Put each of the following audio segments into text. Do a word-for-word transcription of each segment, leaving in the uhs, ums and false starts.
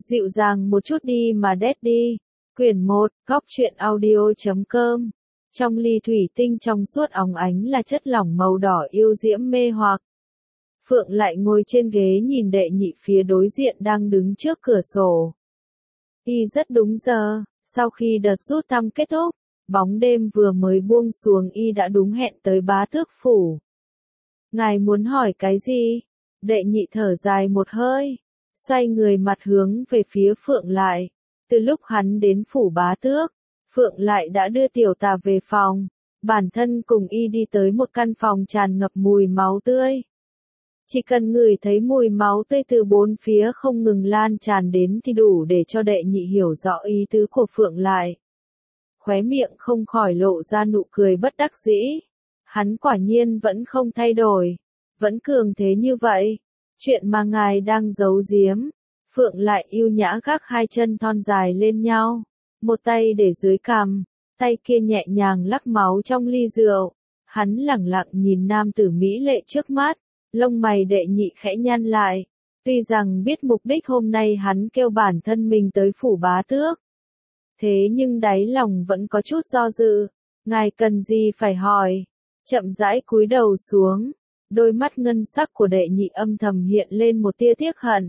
Dịu dàng một chút đi mà Daddy. Quyển một, góc truyện audio.com. Trong ly thủy tinh trong suốt óng ánh là chất lỏng màu đỏ yêu diễm mê hoặc. Phượng lại ngồi trên ghế nhìn đệ nhị phía đối diện đang đứng trước cửa sổ. Y rất đúng giờ, sau khi đợt rút thăm kết thúc, bóng đêm vừa mới buông xuống y đã đúng hẹn tới Bá Tước phủ. Ngài muốn hỏi cái gì? Đệ nhị thở dài một hơi, xoay người mặt hướng về phía Phượng lại. Từ lúc hắn đến phủ Bá Tước, Phượng lại đã đưa tiểu tà về phòng, bản thân cùng y đi tới một căn phòng tràn ngập mùi máu tươi. Chỉ cần ngửi thấy mùi máu tươi từ bốn phía không ngừng lan tràn đến thì đủ để cho đệ nhị hiểu rõ ý tứ của Phượng lại. Khóe miệng không khỏi lộ ra nụ cười bất đắc dĩ. Hắn quả nhiên vẫn không thay đổi, vẫn cường thế như vậy. Chuyện mà ngài đang giấu giếm. Phượng lại yêu nhã gác hai chân thon dài lên nhau, một tay để dưới cằm, tay kia nhẹ nhàng lắc máu trong ly rượu. Hắn lẳng lặng nhìn nam tử mỹ lệ trước mắt, lông mày đệ nhị khẽ nhăn lại. Tuy rằng biết mục đích hôm nay hắn kêu bản thân mình tới phủ Bá Tước, thế nhưng đáy lòng vẫn có chút do dự. Ngài cần gì phải hỏi? Chậm rãi cúi đầu xuống, đôi mắt ngân sắc của đệ nhị âm thầm hiện lên một tia tiếc hận.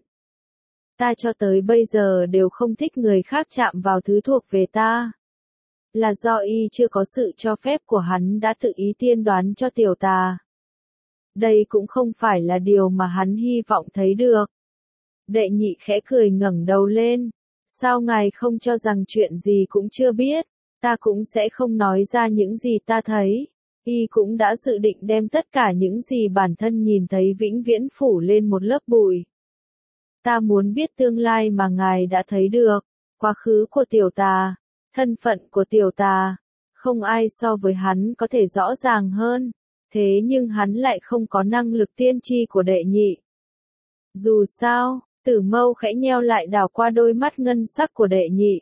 Ta cho tới bây giờ đều không thích người khác chạm vào thứ thuộc về ta. Là do y chưa có sự cho phép của hắn đã tự ý tiên đoán cho tiểu tà. Đây cũng không phải là điều mà hắn hy vọng thấy được. Đệ nhị khẽ cười ngẩng đầu lên. Sao ngài không cho rằng chuyện gì cũng chưa biết, ta cũng sẽ không nói ra những gì ta thấy. Y cũng đã dự định đem tất cả những gì bản thân nhìn thấy vĩnh viễn phủ lên một lớp bụi. Ta muốn biết tương lai mà ngài đã thấy được, quá khứ của tiểu tà, thân phận của tiểu tà. Không ai so với hắn có thể rõ ràng hơn, thế nhưng hắn lại không có năng lực tiên tri của đệ nhị. Dù sao, Tử mâu khẽ nheo lại đảo qua đôi mắt ngân sắc của đệ nhị.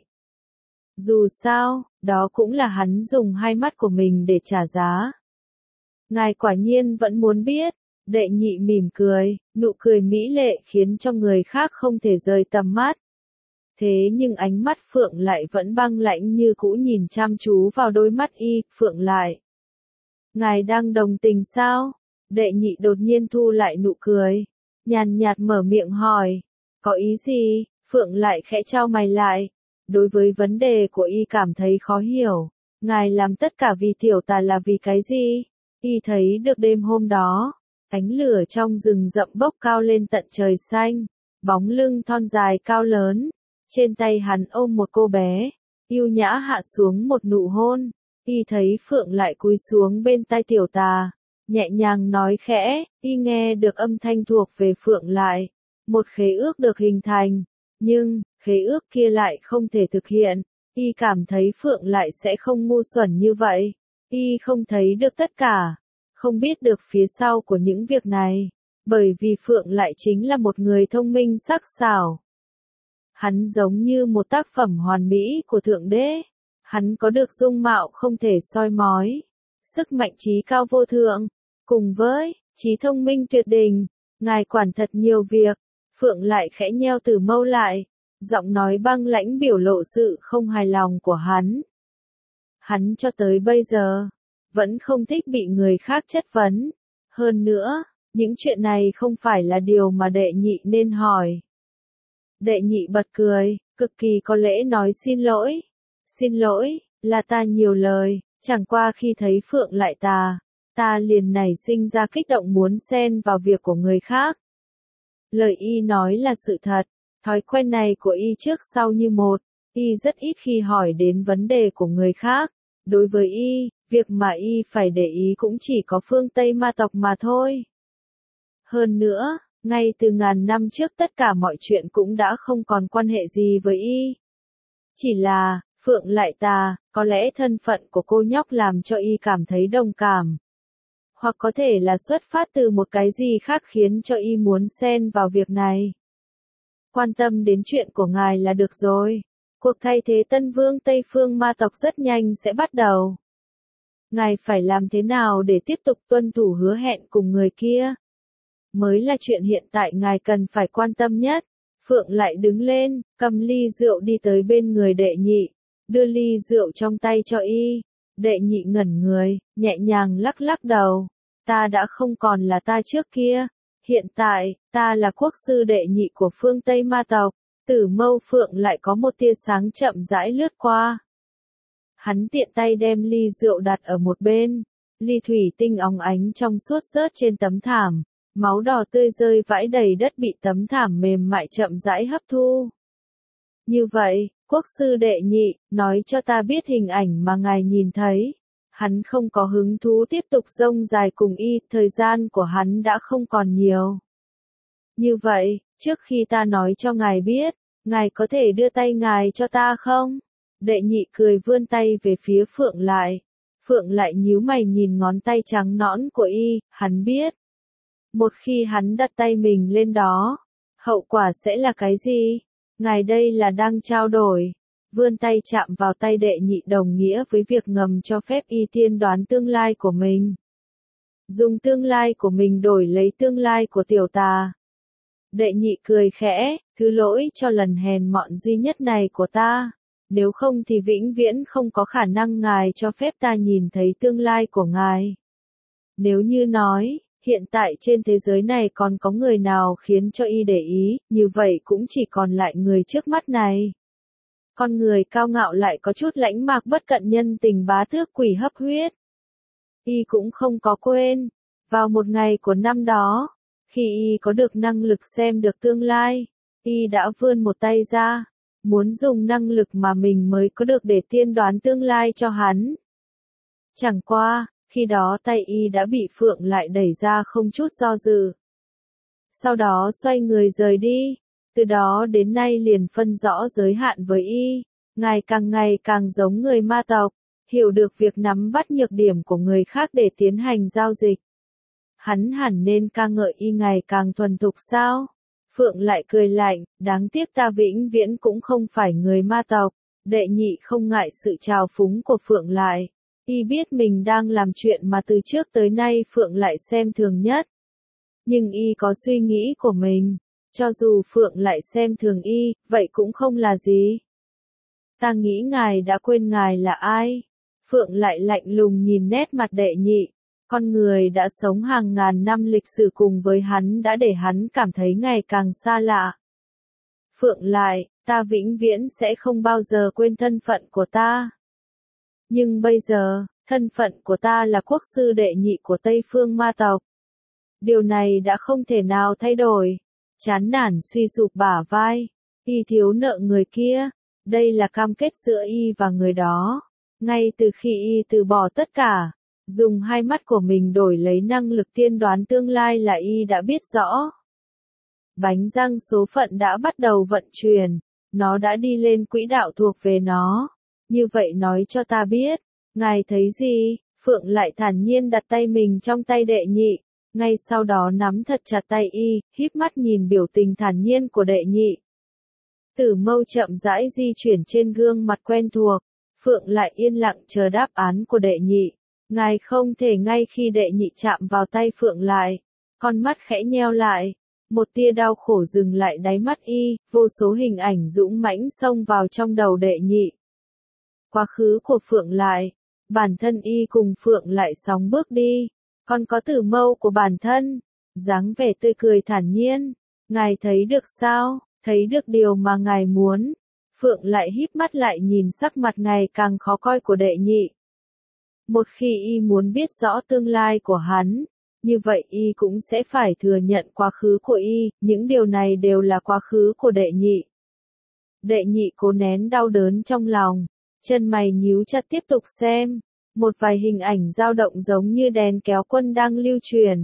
Dù sao, đó cũng là hắn dùng hai mắt của mình để trả giá. Ngài quả nhiên vẫn muốn biết. Đệ nhị mỉm cười, nụ cười mỹ lệ khiến cho người khác không thể rời tầm mắt. Thế nhưng ánh mắt Phượng lại vẫn băng lãnh như cũ nhìn chăm chú vào đôi mắt y. Phượng lại. Ngài đang đồng tình sao? Đệ nhị đột nhiên thu lại nụ cười, nhàn nhạt mở miệng hỏi. Có ý gì? Phượng lại khẽ chau mày lại. Đối với vấn đề của y cảm thấy khó hiểu. Ngài làm tất cả vì tiểu tà là vì cái gì? Y thấy được đêm hôm đó, ánh lửa trong rừng rậm bốc cao lên tận trời xanh, bóng lưng thon dài cao lớn, trên tay hắn ôm một cô bé, yêu nhã hạ xuống một nụ hôn. Y thấy Phượng lại cúi xuống bên tai tiểu tà, nhẹ nhàng nói khẽ. Y nghe được âm thanh thuộc về Phượng lại. Một khế ước được hình thành, nhưng, khế ước kia lại không thể thực hiện. Y cảm thấy Phượng lại sẽ không ngu xuẩn như vậy. Y không thấy được tất cả, không biết được phía sau của những việc này, bởi vì Phượng lại chính là một người thông minh sắc sảo. Hắn giống như một tác phẩm hoàn mỹ của Thượng Đế. Hắn có được dung mạo không thể soi mói, sức mạnh trí cao vô thượng, cùng với trí thông minh tuyệt đỉnh. Ngài quản thật nhiều việc. Phượng lại khẽ nheo Tử mâu lại, giọng nói băng lãnh biểu lộ sự không hài lòng của hắn. Hắn cho tới bây giờ vẫn không thích bị người khác chất vấn. Hơn nữa, những chuyện này không phải là điều mà đệ nhị nên hỏi. Đệ nhị bật cười, cực kỳ có lễ nói xin lỗi. Xin lỗi, là ta nhiều lời, chẳng qua khi thấy Phượng lại tà, ta liền nảy sinh ra kích động muốn xen vào việc của người khác. Lời y nói là sự thật, thói quen này của y trước sau như một, y rất ít khi hỏi đến vấn đề của người khác. Đối với y, việc mà y phải để ý cũng chỉ có phương Tây ma tộc mà thôi. Hơn nữa, ngay từ ngàn năm trước tất cả mọi chuyện cũng đã không còn quan hệ gì với y. Chỉ là, Phượng lại tà, có lẽ thân phận của cô nhóc làm cho y cảm thấy đồng cảm. Hoặc có thể là xuất phát từ một cái gì khác khiến cho y muốn xen vào việc này. Quan tâm đến chuyện của ngài là được rồi. Cuộc thay thế tân vương Tây Phương ma tộc rất nhanh sẽ bắt đầu. Ngài phải làm thế nào để tiếp tục tuân thủ hứa hẹn cùng người kia? Mới là chuyện hiện tại ngài cần phải quan tâm nhất. Phượng lại đứng lên, cầm ly rượu đi tới bên người đệ nhị, đưa ly rượu trong tay cho y. Đệ nhị ngẩn người, nhẹ nhàng lắc lắc đầu. Ta đã không còn là ta trước kia. Hiện tại, ta là quốc sư đệ nhị của phương Tây ma tộc. Tử mâu Phượng lại có một tia sáng chậm rãi lướt qua. Hắn tiện tay đem ly rượu đặt ở một bên. Ly thủy tinh óng ánh trong suốt rớt trên tấm thảm. Máu đỏ tươi rơi vãi đầy đất bị tấm thảm mềm mại chậm rãi hấp thu. Như vậy, quốc sư đệ nhị, nói cho ta biết hình ảnh mà ngài nhìn thấy. Hắn không có hứng thú tiếp tục rông dài cùng y, thời gian của hắn đã không còn nhiều. Như vậy, trước khi ta nói cho ngài biết, ngài có thể đưa tay ngài cho ta không? Đệ nhị cười vươn tay về phía Phượng lại. Phượng lại nhíu mày nhìn ngón tay trắng nõn của y, hắn biết. Một khi hắn đặt tay mình lên đó, hậu quả sẽ là cái gì? Ngài đây là đang trao đổi. Vươn tay chạm vào tay đệ nhị đồng nghĩa với việc ngầm cho phép y tiên đoán tương lai của mình. Dùng tương lai của mình đổi lấy tương lai của tiểu tà. Đệ nhị cười khẽ, thứ lỗi cho lần hèn mọn duy nhất này của ta. Nếu không thì vĩnh viễn không có khả năng ngài cho phép ta nhìn thấy tương lai của ngài. Nếu như nói, hiện tại trên thế giới này còn có người nào khiến cho y để ý, như vậy cũng chỉ còn lại người trước mắt này. Con người cao ngạo lại có chút lãnh mạc bất cận nhân tình bá tước quỷ hấp huyết. Y cũng không có quên, vào một ngày của năm đó, khi y có được năng lực xem được tương lai, y đã vươn một tay ra, muốn dùng năng lực mà mình mới có được để tiên đoán tương lai cho hắn. Chẳng qua, khi đó tay y đã bị Phượng lại đẩy ra không chút do dự. Sau đó xoay người rời đi, từ đó đến nay liền phân rõ giới hạn với y, ngài càng ngày càng giống người ma tộc, hiểu được việc nắm bắt nhược điểm của người khác để tiến hành giao dịch. Hắn hẳn nên ca ngợi y ngày càng thuần thục sao? Phượng lại cười lạnh, đáng tiếc ta vĩnh viễn cũng không phải người ma tộc. Đệ nhị không ngại sự trào phúng của Phượng lại. Y biết mình đang làm chuyện mà từ trước tới nay Phượng lại xem thường nhất. Nhưng y có suy nghĩ của mình. Cho dù Phượng lại xem thường y, vậy cũng không là gì. Ta nghĩ ngài đã quên ngài là ai. Phượng lại lạnh lùng nhìn nét mặt đệ nhị. Con người đã sống hàng ngàn năm lịch sử cùng với hắn đã để hắn cảm thấy ngày càng xa lạ. Phượng lại, ta vĩnh viễn sẽ không bao giờ quên thân phận của ta. Nhưng bây giờ, thân phận của ta là quốc sư đệ nhị của Tây Phương ma tộc. Điều này đã không thể nào thay đổi. Chán nản suy sụp bả vai. Y thiếu nợ người kia. Đây là cam kết giữa y và người đó. Ngay từ khi y từ bỏ tất cả. Dùng hai mắt của mình đổi lấy năng lực tiên đoán tương lai là y đã biết rõ. Bánh răng số phận đã bắt đầu vận chuyển, nó đã đi lên quỹ đạo thuộc về nó. Như vậy nói cho ta biết, ngài thấy gì? Phượng lại thản nhiên đặt tay mình trong tay đệ nhị, ngay sau đó nắm thật chặt tay y, híp mắt nhìn biểu tình thản nhiên của đệ nhị. Tử mâu chậm rãi di chuyển trên gương mặt quen thuộc, Phượng lại yên lặng chờ đáp án của đệ nhị. Ngài không thể ngay khi đệ nhị chạm vào tay Phượng lại, con mắt khẽ nheo lại, một tia đau khổ dừng lại đáy mắt y, vô số hình ảnh dũng mãnh xông vào trong đầu đệ nhị. Quá khứ của Phượng lại, bản thân y cùng Phượng lại sóng bước đi, còn có tử mâu của bản thân, dáng vẻ tươi cười thản nhiên, ngài thấy được sao, thấy được điều mà ngài muốn. Phượng lại híp mắt lại nhìn sắc mặt ngày càng khó coi của đệ nhị. Một khi y muốn biết rõ tương lai của hắn, như vậy y cũng sẽ phải thừa nhận quá khứ của y, những điều này đều là quá khứ của đệ nhị. Đệ nhị cố nén đau đớn trong lòng, chân mày nhíu chặt tiếp tục xem, một vài hình ảnh dao động giống như đèn kéo quân đang lưu truyền.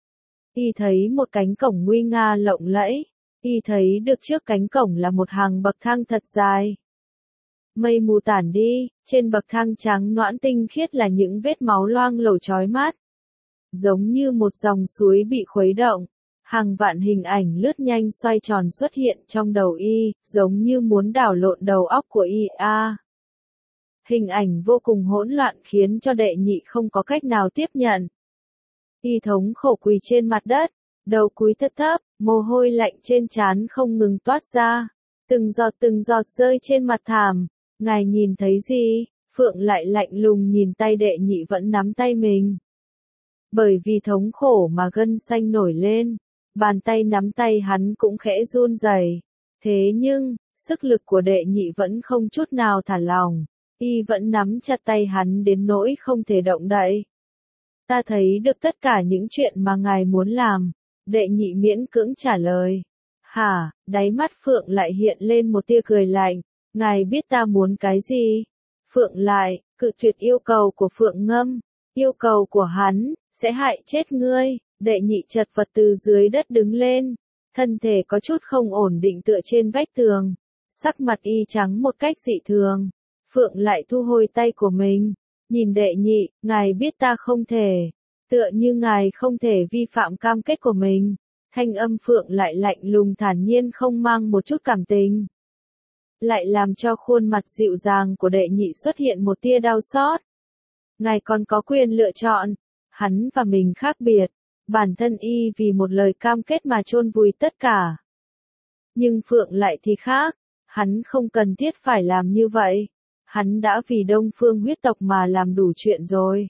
Y thấy một cánh cổng nguy nga lộng lẫy, y thấy được trước cánh cổng là một hàng bậc thang thật dài. Mây mù tản đi, trên bậc thang trắng nõn tinh khiết là những vết máu loang lổ chói mắt. Giống như một dòng suối bị khuấy động, hàng vạn hình ảnh lướt nhanh xoay tròn xuất hiện trong đầu y, giống như muốn đảo lộn đầu óc của y. A. Hình ảnh vô cùng hỗn loạn khiến cho đệ nhị không có cách nào tiếp nhận. Y thống khổ quỳ trên mặt đất, đầu cúi thấp thấp, mồ hôi lạnh trên trán không ngừng toát ra, từng giọt từng giọt rơi trên mặt thảm. Ngài nhìn thấy gì? Phượng lại lạnh lùng nhìn tay đệ nhị vẫn nắm tay mình. Bởi vì thống khổ mà gân xanh nổi lên, bàn tay nắm tay hắn cũng khẽ run rẩy. Thế nhưng, sức lực của đệ nhị vẫn không chút nào thả lỏng, y vẫn nắm chặt tay hắn đến nỗi không thể động đậy. Ta thấy được tất cả những chuyện mà ngài muốn làm, đệ nhị miễn cưỡng trả lời. Hả, đáy mắt Phượng lại hiện lên một tia cười lạnh, ngài biết ta muốn cái gì? Phượng lại, cự tuyệt yêu cầu của Phượng Ngâm, yêu cầu của hắn, sẽ hại chết ngươi. Đệ nhị chật vật từ dưới đất đứng lên, thân thể có chút không ổn định tựa trên vách tường, sắc mặt y trắng một cách dị thường. Phượng lại thu hồi tay của mình, nhìn đệ nhị, ngài biết ta không thể, tựa như ngài không thể vi phạm cam kết của mình. Thanh âm Phượng lại lạnh lùng thản nhiên không mang một chút cảm tình, lại làm cho khuôn mặt dịu dàng của đệ nhị xuất hiện một tia đau xót. Ngài còn có quyền lựa chọn, hắn và mình khác biệt, bản thân y vì một lời cam kết mà chôn vùi tất cả. Nhưng Phượng lại thì khác, hắn không cần thiết phải làm như vậy, hắn đã vì Đông Phương huyết tộc mà làm đủ chuyện rồi.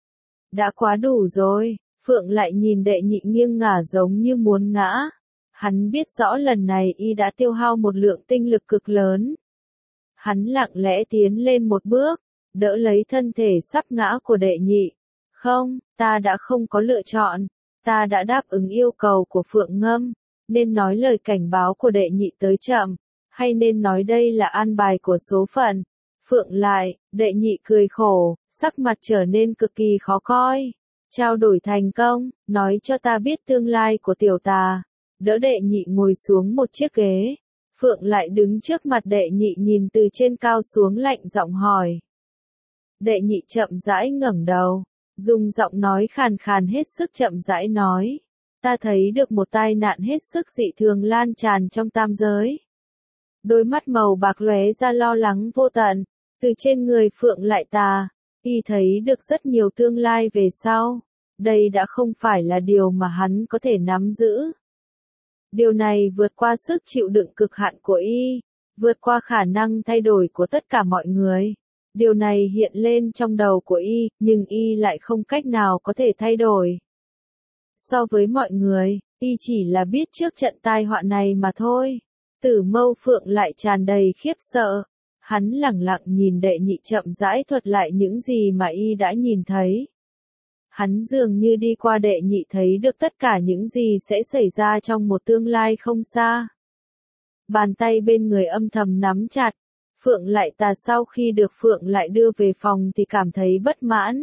Đã quá đủ rồi. Phượng lại nhìn đệ nhị nghiêng ngả giống như muốn ngã. Hắn biết rõ lần này y đã tiêu hao một lượng tinh lực cực lớn. Hắn lặng lẽ tiến lên một bước, đỡ lấy thân thể sắp ngã của đệ nhị. Không, ta đã không có lựa chọn. Ta đã đáp ứng yêu cầu của Phượng Ngâm, nên nói lời cảnh báo của đệ nhị tới chậm, hay nên nói đây là an bài của số phận. Phượng lại, đệ nhị cười khổ, sắc mặt trở nên cực kỳ khó coi. Trao đổi thành công, nói cho ta biết tương lai của tiểu tà. Đỡ đệ nhị ngồi xuống một chiếc ghế. Phượng lại đứng trước mặt đệ nhị nhìn từ trên cao xuống lạnh giọng hỏi. Đệ nhị chậm rãi ngẩng đầu, dùng giọng nói khàn khàn hết sức chậm rãi nói. Ta thấy được một tai nạn hết sức dị thường lan tràn trong tam giới. Đôi mắt màu bạc lóe ra lo lắng vô tận, từ trên người Phượng lại tà. Y thấy được rất nhiều tương lai về sau. Đây đã không phải là điều mà hắn có thể nắm giữ. Điều này vượt qua sức chịu đựng cực hạn của y, vượt qua khả năng thay đổi của tất cả mọi người. Điều này hiện lên trong đầu của y, nhưng y lại không cách nào có thể thay đổi. So với mọi người, y chỉ là biết trước trận tai họa này mà thôi. Tử Mâu Phượng lại tràn đầy khiếp sợ. Hắn lẳng lặng nhìn đệ nhị chậm rãi thuật lại những gì mà y đã nhìn thấy. Hắn dường như đi qua đệ nhị thấy được tất cả những gì sẽ xảy ra trong một tương lai không xa. Bàn tay bên người âm thầm nắm chặt. Phượng lại tà sau khi được Phượng lại đưa về phòng thì cảm thấy bất mãn.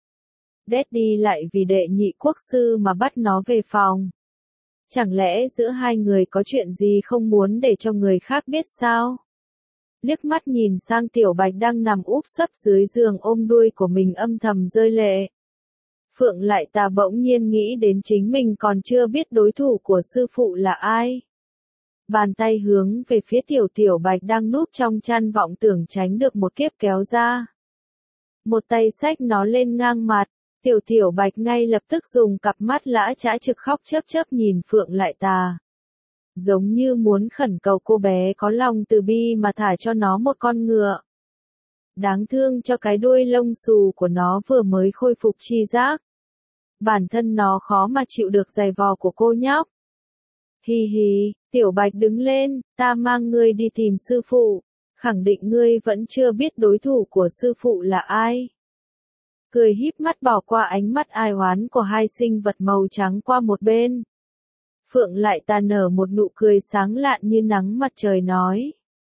Daddy lại vì đệ nhị quốc sư mà bắt nó về phòng. Chẳng lẽ giữa hai người có chuyện gì không muốn để cho người khác biết sao? Liếc mắt nhìn sang Tiểu Bạch đang nằm úp sấp dưới giường ôm đuôi của mình âm thầm rơi lệ. Phượng lại tà bỗng nhiên nghĩ đến chính mình còn chưa biết đối thủ của sư phụ là ai. Bàn tay hướng về phía Tiểu Tiểu Bạch đang núp trong chăn vọng tưởng tránh được một kiếp kéo ra. Một tay xách nó lên ngang mặt, Tiểu Tiểu Bạch ngay lập tức dùng cặp mắt lã chã trực khóc chớp chớp nhìn Phượng lại tà. Giống như muốn khẩn cầu cô bé có lòng từ bi mà thả cho nó một con ngựa. Đáng thương cho cái đuôi lông xù của nó vừa mới khôi phục tri giác. Bản thân nó khó mà chịu được giày vò của cô nhóc. Hi hi, Tiểu Bạch đứng lên, ta mang ngươi đi tìm sư phụ, khẳng định ngươi vẫn chưa biết đối thủ của sư phụ là ai. Cười híp mắt bỏ qua ánh mắt ai oán của hai sinh vật màu trắng qua một bên. Phượng lại tà nở một nụ cười sáng lạn như nắng mặt trời nói.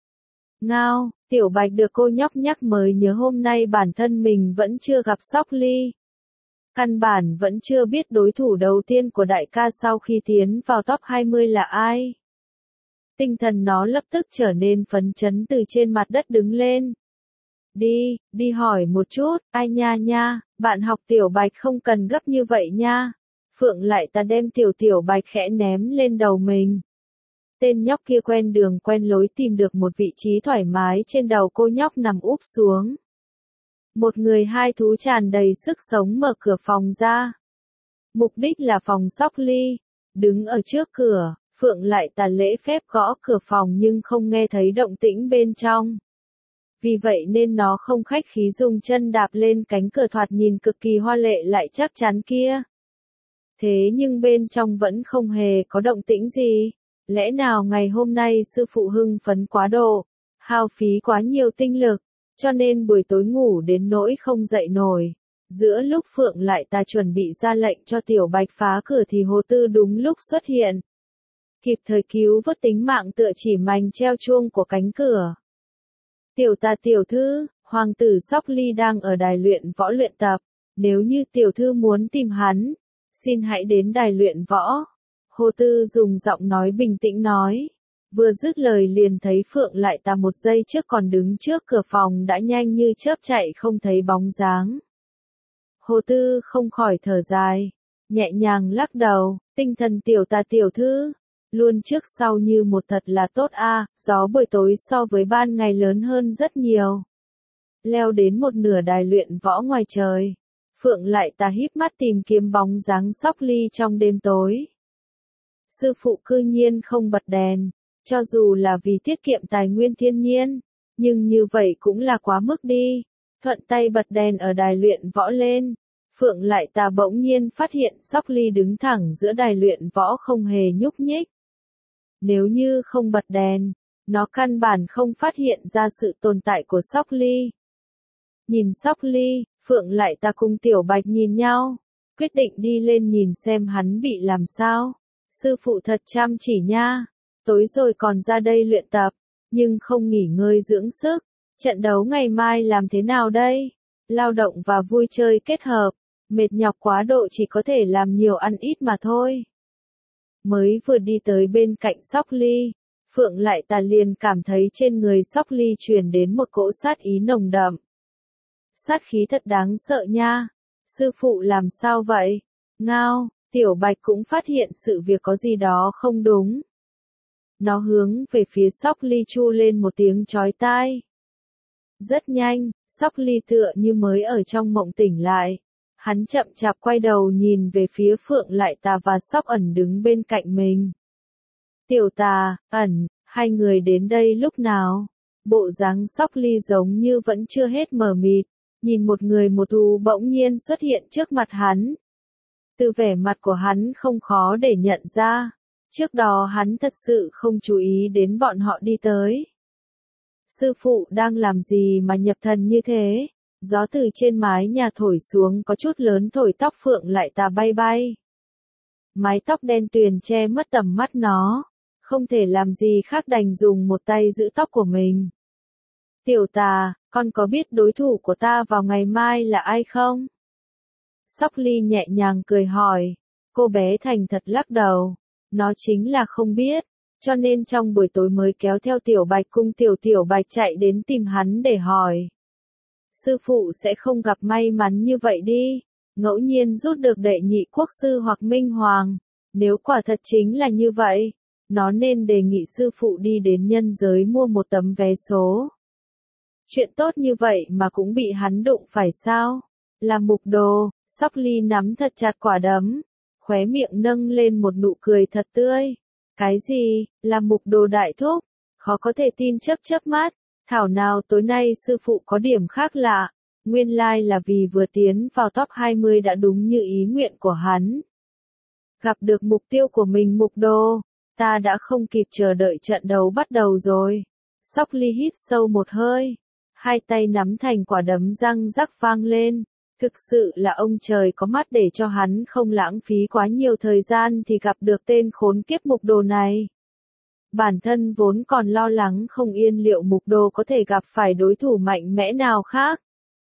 Ngao, Tiểu Bạch được cô nhóc nhắc mới nhớ hôm nay bản thân mình vẫn chưa gặp Sóc Ly. Căn bản vẫn chưa biết đối thủ đầu tiên của đại ca sau khi tiến vào top hai mươi là ai. Tinh thần nó lập tức trở nên phấn chấn từ trên mặt đất đứng lên. Đi, đi hỏi một chút, ai nha nha, bạn học Tiểu Bạch không cần gấp như vậy nha. Phượng lại ta đem Tiểu Tiểu Bạch khẽ ném lên đầu mình. Tên nhóc kia quen đường quen lối tìm được một vị trí thoải mái trên đầu cô nhóc nằm úp xuống. Một người hai thú tràn đầy sức sống mở cửa phòng ra. Mục đích là phòng Sóc Ly. Đứng ở trước cửa, Phượng lại tà lễ phép gõ cửa phòng nhưng không nghe thấy động tĩnh bên trong. Vì vậy nên nó không khách khí dùng chân đạp lên cánh cửa thoạt nhìn cực kỳ hoa lệ lại chắc chắn kia. Thế nhưng bên trong vẫn không hề có động tĩnh gì. Lẽ nào ngày hôm nay sư phụ hưng phấn quá độ, hao phí quá nhiều tinh lực, cho nên buổi tối ngủ đến nỗi không dậy nổi. Giữa lúc Phượng lại ta chuẩn bị ra lệnh cho Tiểu Bạch phá cửa thì Hồ Tư đúng lúc xuất hiện. Kịp thời cứu vớt tính mạng tựa chỉ mành treo chuông của cánh cửa. Tiểu ta tiểu thư, hoàng tử Sóc Ly đang ở đài luyện võ luyện tập, nếu như tiểu thư muốn tìm hắn, xin hãy đến đài luyện võ. Hồ Tư dùng giọng nói bình tĩnh nói. Vừa dứt lời liền thấy Phượng lại ta một giây trước còn đứng trước cửa phòng đã nhanh như chớp chạy không thấy bóng dáng. Hồ Tư không khỏi thở dài, nhẹ nhàng lắc đầu, tinh thần tiểu ta tiểu thư, luôn trước sau như một thật là tốt a, à, gió buổi tối so với ban ngày lớn hơn rất nhiều. Leo đến một nửa đài luyện võ ngoài trời, Phượng lại ta híp mắt tìm kiếm bóng dáng Sóc Ly trong đêm tối. Sư phụ cư nhiên không bật đèn, cho dù là vì tiết kiệm tài nguyên thiên nhiên, nhưng như vậy cũng là quá mức đi. Thuận tay bật đèn ở đài luyện võ lên, Phượng lại ta bỗng nhiên phát hiện Sóc Ly đứng thẳng giữa đài luyện võ không hề nhúc nhích. Nếu như không bật đèn, nó căn bản không phát hiện ra sự tồn tại của Sóc Ly. Nhìn Sóc Ly, Phượng lại ta cùng Tiểu Bạch nhìn nhau, quyết định đi lên nhìn xem hắn bị làm sao. Sư phụ thật chăm chỉ nha, tối rồi còn ra đây luyện tập, nhưng không nghỉ ngơi dưỡng sức. Trận đấu ngày mai làm thế nào đây? Lao động và vui chơi kết hợp, mệt nhọc quá độ chỉ có thể làm nhiều ăn ít mà thôi. Mới vừa đi tới bên cạnh Sóc Ly, Phượng lại ta liền cảm thấy trên người Sóc Ly truyền đến một cỗ sát ý nồng đậm. Sát khí thật đáng sợ nha. Sư phụ làm sao vậy? Ngao, Tiểu Bạch cũng phát hiện sự việc có gì đó không đúng. Nó hướng về phía Sóc Ly chu lên một tiếng chói tai. Rất nhanh, Sóc Ly tựa như mới ở trong mộng tỉnh lại. Hắn chậm chạp quay đầu nhìn về phía Phượng lại ta và Sóc ẩn đứng bên cạnh mình. Tiểu tà, ẩn, hai người đến đây lúc nào? Bộ dáng Sóc Ly giống như vẫn chưa hết mờ mịt, nhìn một người một thú bỗng nhiên xuất hiện trước mặt hắn. Từ vẻ mặt của hắn không khó để nhận ra, trước đó hắn thật sự không chú ý đến bọn họ đi tới. Sư phụ đang làm gì mà nhập thần như thế? Gió từ trên mái nhà thổi xuống có chút lớn thổi tóc Phượng lại ta bay bay. Mái tóc đen tuyền che mất tầm mắt nó, không thể làm gì khác đành dùng một tay giữ tóc của mình. Tiểu tà, con có biết đối thủ của ta vào ngày mai là ai không? Sóc Ly nhẹ nhàng cười hỏi, cô bé thành thật lắc đầu, nó chính là không biết, cho nên trong buổi tối mới kéo theo Tiểu Bạch cùng Tiểu Tiểu Bạch chạy đến tìm hắn để hỏi. Sư phụ sẽ không gặp may mắn như vậy đi, ngẫu nhiên rút được đệ nhị quốc sư hoặc minh hoàng, nếu quả thật chính là như vậy, nó nên đề nghị sư phụ đi đến nhân giới mua một tấm vé số. Chuyện tốt như vậy mà cũng bị hắn đụng phải sao? Là mục đồ. Sóc Ly nắm thật chặt quả đấm, khóe miệng nâng lên một nụ cười thật tươi. Cái gì, là mục đồ đại thúc? Khó có thể tin chớp chớp mắt, thảo nào tối nay sư phụ có điểm khác lạ, nguyên lai là vì vừa tiến vào top hai mươi đã đúng như ý nguyện của hắn. Gặp được mục tiêu của mình mục đồ, ta đã không kịp chờ đợi trận đấu bắt đầu rồi. Sóc Ly hít sâu một hơi, hai tay nắm thành quả đấm răng rắc vang lên. Thực sự là ông trời có mắt để cho hắn không lãng phí quá nhiều thời gian thì gặp được tên khốn kiếp mục đồ này. Bản thân vốn còn lo lắng không yên liệu mục đồ có thể gặp phải đối thủ mạnh mẽ nào khác.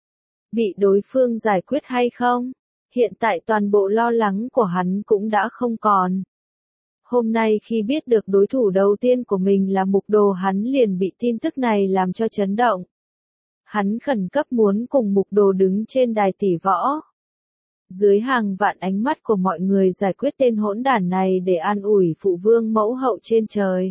Bị đối phương giải quyết hay không? Hiện tại toàn bộ lo lắng của hắn cũng đã không còn. Hôm nay khi biết được đối thủ đầu tiên của mình là mục đồ hắn liền bị tin tức này làm cho chấn động. Hắn khẩn cấp muốn cùng mục đồ đứng trên đài tỷ võ. Dưới hàng vạn ánh mắt của mọi người giải quyết tên hỗn đản này để an ủi phụ vương mẫu hậu trên trời.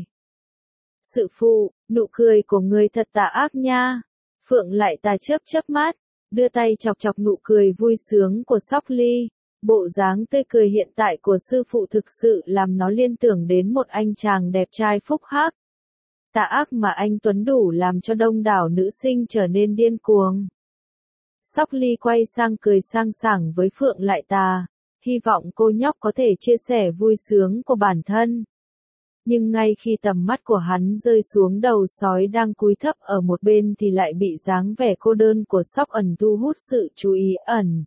Sự phụ, nụ cười của người thật tà ác nha. Phượng lại ta chớp chớp mắt, đưa tay chọc chọc nụ cười vui sướng của Sóc Ly. Bộ dáng tươi cười hiện tại của sư phụ thực sự làm nó liên tưởng đến một anh chàng đẹp trai phúc hắc. Tà ác mà anh Tuấn đủ làm cho đông đảo nữ sinh trở nên điên cuồng. Sóc Ly quay sang cười sang sảng với Phượng Lại Tà, hy vọng cô nhóc có thể chia sẻ vui sướng của bản thân. Nhưng ngay khi tầm mắt của hắn rơi xuống đầu sói đang cúi thấp ở một bên thì lại bị dáng vẻ cô đơn của Sóc Ẩn thu hút sự chú ý ẩn.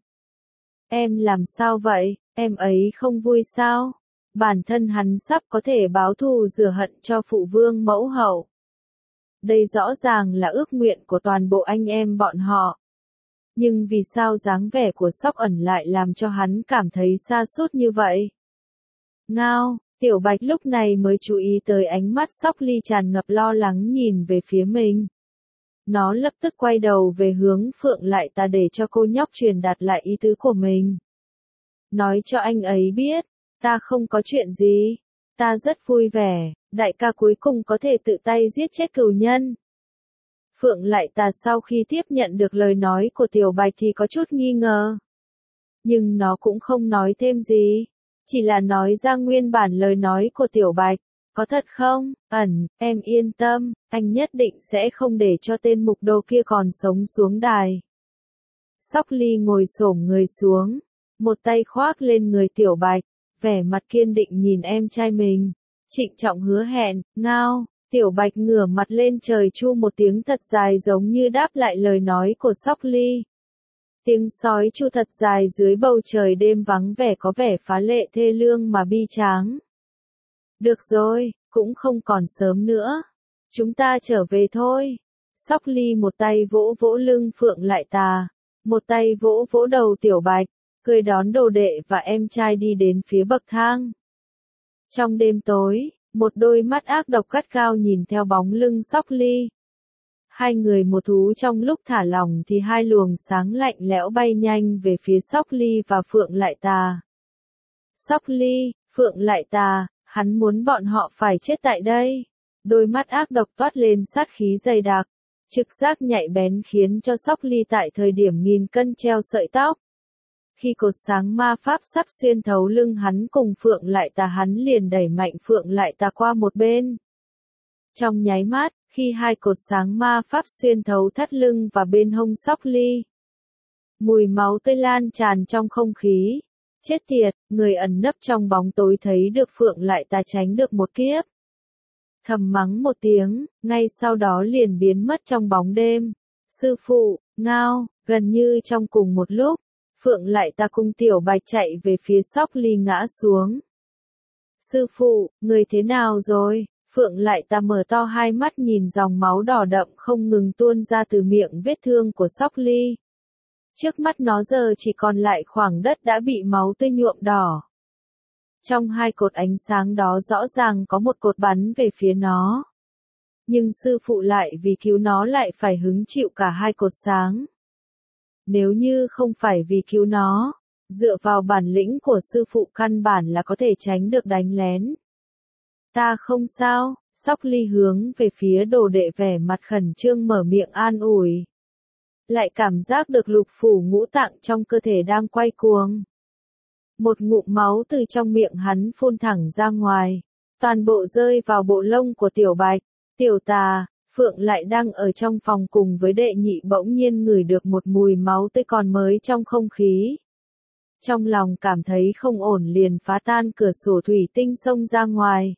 Em làm sao vậy, em ấy không vui sao? Bản thân hắn sắp có thể báo thù rửa hận cho phụ vương mẫu hậu. Đây rõ ràng là ước nguyện của toàn bộ anh em bọn họ. Nhưng vì sao dáng vẻ của Sóc Ẩn lại làm cho hắn cảm thấy sa sút như vậy? Ngao, Tiểu Bạch lúc này mới chú ý tới ánh mắt Sóc Ly tràn ngập lo lắng nhìn về phía mình. Nó lập tức quay đầu về hướng Phượng Lại Tà để cho cô nhóc truyền đạt lại ý tứ của mình. Nói cho anh ấy biết, ta không có chuyện gì, ta rất vui vẻ, đại ca cuối cùng có thể tự tay giết chết cừu nhân. Phượng Lại Tà sau khi tiếp nhận được lời nói của Tiểu Bạch thì có chút nghi ngờ. Nhưng nó cũng không nói thêm gì, chỉ là nói ra nguyên bản lời nói của Tiểu Bạch. Có thật không, Ẩn, em yên tâm, anh nhất định sẽ không để cho tên mục đồ kia còn sống xuống đài. Sóc Ly ngồi xổm người xuống, một tay khoác lên người Tiểu Bạch, vẻ mặt kiên định nhìn em trai mình, trịnh trọng hứa hẹn, ngao. Tiểu Bạch ngửa mặt lên trời chu một tiếng thật dài giống như đáp lại lời nói của Sóc Ly. Tiếng sói chu thật dài dưới bầu trời đêm vắng vẻ có vẻ phá lệ thê lương mà bi tráng. Được rồi, cũng không còn sớm nữa. Chúng ta trở về thôi. Sóc Ly một tay vỗ vỗ lưng Phượng Lại Tà, một tay vỗ vỗ đầu Tiểu Bạch, cười đón đồ đệ và em trai đi đến phía bậc thang. Trong đêm tối, một đôi mắt ác độc gắt gao nhìn theo bóng lưng Sóc Ly. Hai người một thú trong lúc thả lỏng thì hai luồng sáng lạnh lẽo bay nhanh về phía Sóc Ly và Phượng Lại Tà. Sóc Ly, Phượng Lại Tà, hắn muốn bọn họ phải chết tại đây. Đôi mắt ác độc toát lên sát khí dày đặc, trực giác nhạy bén khiến cho Sóc Ly tại thời điểm nghìn cân treo sợi tóc. Khi cột sáng ma pháp sắp xuyên thấu lưng hắn cùng Phượng Lại Tà hắn liền đẩy mạnh Phượng Lại Tà qua một bên. Trong nháy mắt, khi hai cột sáng ma pháp xuyên thấu thắt lưng và bên hông Sóc Ly. Mùi máu tươi lan tràn trong không khí. Chết tiệt, người ẩn nấp trong bóng tối thấy được Phượng Lại Tà tránh được một kiếp. Thầm mắng một tiếng, ngay sau đó liền biến mất trong bóng đêm. Sư phụ, ngao, gần như trong cùng một lúc, Phượng Lại Tà cùng Tiểu Bạch chạy về phía Sóc Ly ngã xuống. Sư phụ, người thế nào rồi? Phượng Lại Tà mở to hai mắt nhìn dòng máu đỏ đậm không ngừng tuôn ra từ miệng vết thương của Sóc Ly. Trước mắt nó giờ chỉ còn lại khoảng đất đã bị máu tươi nhuộm đỏ. Trong hai cột ánh sáng đó rõ ràng có một cột bắn về phía nó. Nhưng sư phụ lại vì cứu nó lại phải hứng chịu cả hai cột sáng. Nếu như không phải vì cứu nó, dựa vào bản lĩnh của sư phụ căn bản là có thể tránh được đánh lén. Ta không sao, Sóc Ly hướng về phía đồ đệ vẻ mặt khẩn trương mở miệng an ủi. Lại cảm giác được lục phủ ngũ tạng trong cơ thể đang quay cuồng. Một ngụm máu từ trong miệng hắn phun thẳng ra ngoài, toàn bộ rơi vào bộ lông của Tiểu Bạch. Tiểu Tà, Phượng Lại đang ở trong phòng cùng với đệ nhị bỗng nhiên ngửi được một mùi máu tươi còn mới trong không khí. Trong lòng cảm thấy không ổn liền phá tan cửa sổ thủy tinh xông ra ngoài.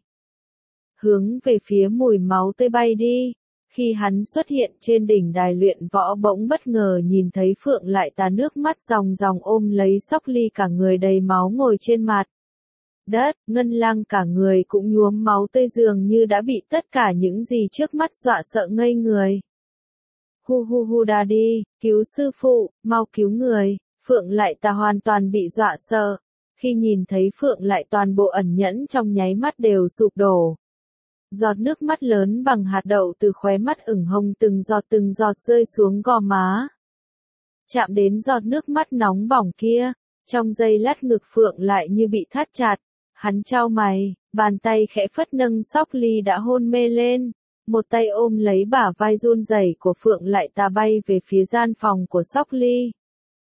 Hướng về phía mùi máu tươi bay đi. Khi hắn xuất hiện trên đỉnh đài luyện võ bỗng bất ngờ nhìn thấy Phượng Lại Tà nước mắt ròng ròng ôm lấy Sóc Ly cả người đầy máu ngồi trên mặt đất, Ngân Lang cả người cũng nhuốm máu tươi dường như đã bị tất cả những gì trước mắt dọa sợ ngây người. Hu hu hu đà đi, cứu sư phụ, mau cứu người. Phượng Lại Tà hoàn toàn bị dọa sợ. Khi nhìn thấy Phượng Lại toàn bộ ẩn nhẫn trong nháy mắt đều sụp đổ. Giọt nước mắt lớn bằng hạt đậu từ khóe mắt ửng hồng từng giọt từng giọt rơi xuống gò má. Chạm đến giọt nước mắt nóng bỏng kia, trong giây lát ngực Phượng lại như bị thắt chặt. Hắn chau mày, bàn tay khẽ phất nâng Sóc Ly đã hôn mê lên. Một tay ôm lấy bả vai run rẩy của Phượng Lại Tà bay về phía gian phòng của Sóc Ly.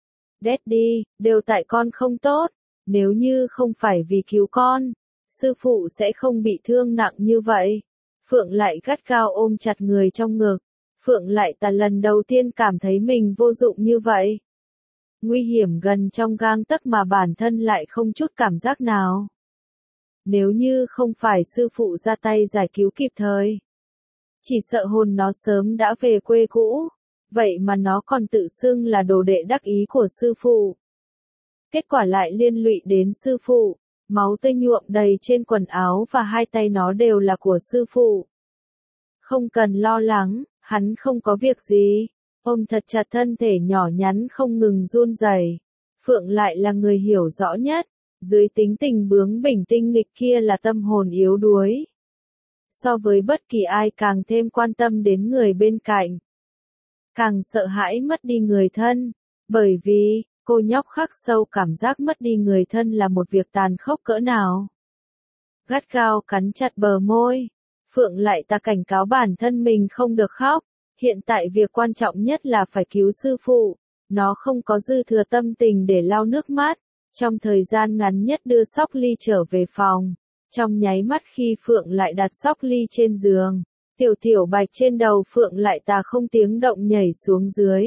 Daddy, đều tại con không tốt, nếu như không phải vì cứu con, sư phụ sẽ không bị thương nặng như vậy. Phượng lại gắt gao ôm chặt người trong ngực. Phượng lại ta lần đầu tiên cảm thấy mình vô dụng như vậy. Nguy hiểm gần trong gang tấc mà bản thân lại không chút cảm giác nào. Nếu như không phải sư phụ ra tay giải cứu kịp thời, chỉ sợ hồn nó sớm đã về quê cũ, vậy mà nó còn tự xưng là đồ đệ đắc ý của sư phụ. Kết quả lại liên lụy đến sư phụ, máu tươi nhuộm đầy trên quần áo và hai tay nó đều là của sư phụ. Không cần lo lắng, hắn không có việc gì. Ôm thật chặt thân thể nhỏ nhắn không ngừng run rẩy. Phượng lại là người hiểu rõ nhất, dưới tính tình bướng bỉnh tinh nghịch kia là tâm hồn yếu đuối. So với bất kỳ ai càng thêm quan tâm đến người bên cạnh. Càng sợ hãi mất đi người thân, bởi vì, cô nhóc khắc sâu cảm giác mất đi người thân là một việc tàn khốc cỡ nào. Gắt gao cắn chặt bờ môi, Phượng lại ta cảnh cáo bản thân mình không được khóc. Hiện tại việc quan trọng nhất là phải cứu sư phụ, nó không có dư thừa tâm tình để lau nước mắt. Trong thời gian ngắn nhất đưa Sóc Ly trở về phòng, trong nháy mắt khi Phượng lại đặt Sóc Ly trên giường, tiểu tiểu bạch trên đầu Phượng lại ta không tiếng động nhảy xuống dưới.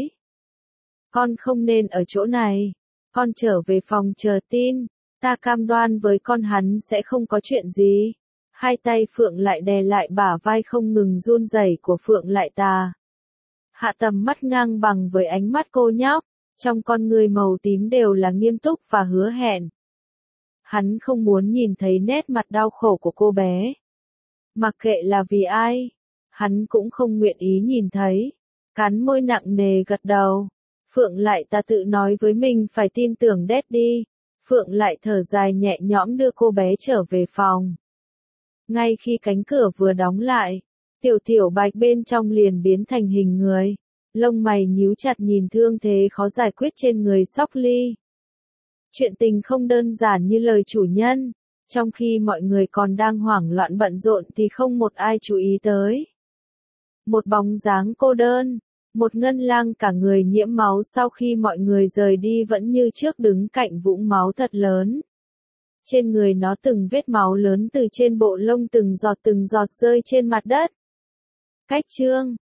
Con không nên ở chỗ này, con trở về phòng chờ tin, ta cam đoan với con hắn sẽ không có chuyện gì. Hai tay Phượng lại đè lại bả vai không ngừng run rẩy của Phượng lại ta. Hạ tầm mắt ngang bằng với ánh mắt cô nhóc, trong con người màu tím đều là nghiêm túc và hứa hẹn. Hắn không muốn nhìn thấy nét mặt đau khổ của cô bé. Mặc kệ là vì ai, hắn cũng không nguyện ý nhìn thấy. Cắn môi nặng nề gật đầu. Phượng lại ta tự nói với mình phải tin tưởng Daddy. Phượng lại thở dài nhẹ nhõm đưa cô bé trở về phòng. Ngay khi cánh cửa vừa đóng lại, tiểu tiểu bạch bên trong liền biến thành hình người, lông mày nhíu chặt nhìn thương thế khó giải quyết trên người Sóc Ly. Chuyện tình không đơn giản như lời chủ nhân, trong khi mọi người còn đang hoảng loạn bận rộn thì không một ai chú ý tới. Một bóng dáng cô đơn, một ngân lang cả người nhiễm máu sau khi mọi người rời đi vẫn như trước đứng cạnh vũng máu thật lớn. Trên người nó từng vết máu lớn từ trên bộ lông từng giọt từng giọt rơi trên mặt đất. Cách chương